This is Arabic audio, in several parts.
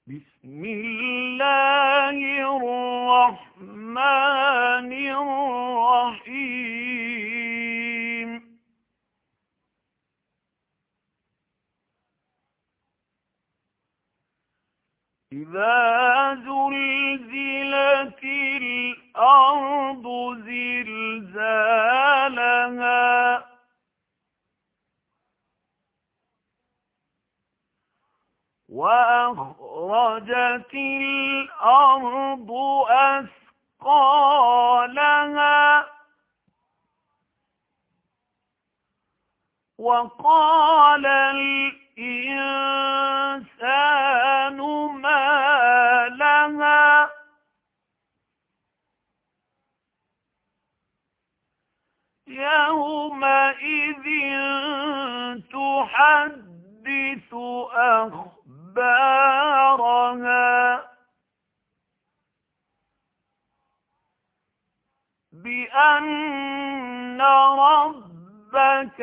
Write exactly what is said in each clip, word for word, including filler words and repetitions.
بسم الله الرحمن الرحيم إذا زلزلت الأرض زلزالها وأخرجت الأرض أثقالها وقال الإنسان ما لها يومئذ تحدث أخبارها بأن ربك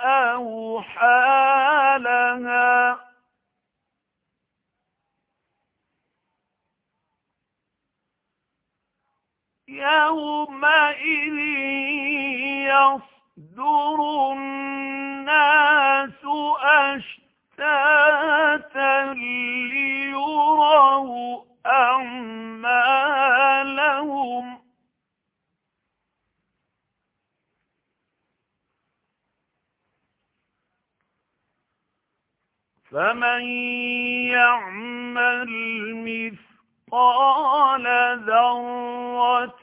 أوحى لها يومئذ يصدر الناس أشتاتا ليروا أعمالهم فمن يعمل مثقال ذرة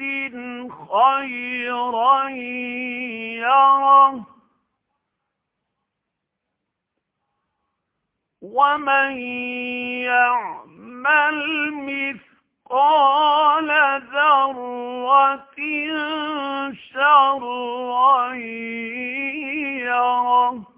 خيرا يره ومن يعمل مثقال ذرة شرا يره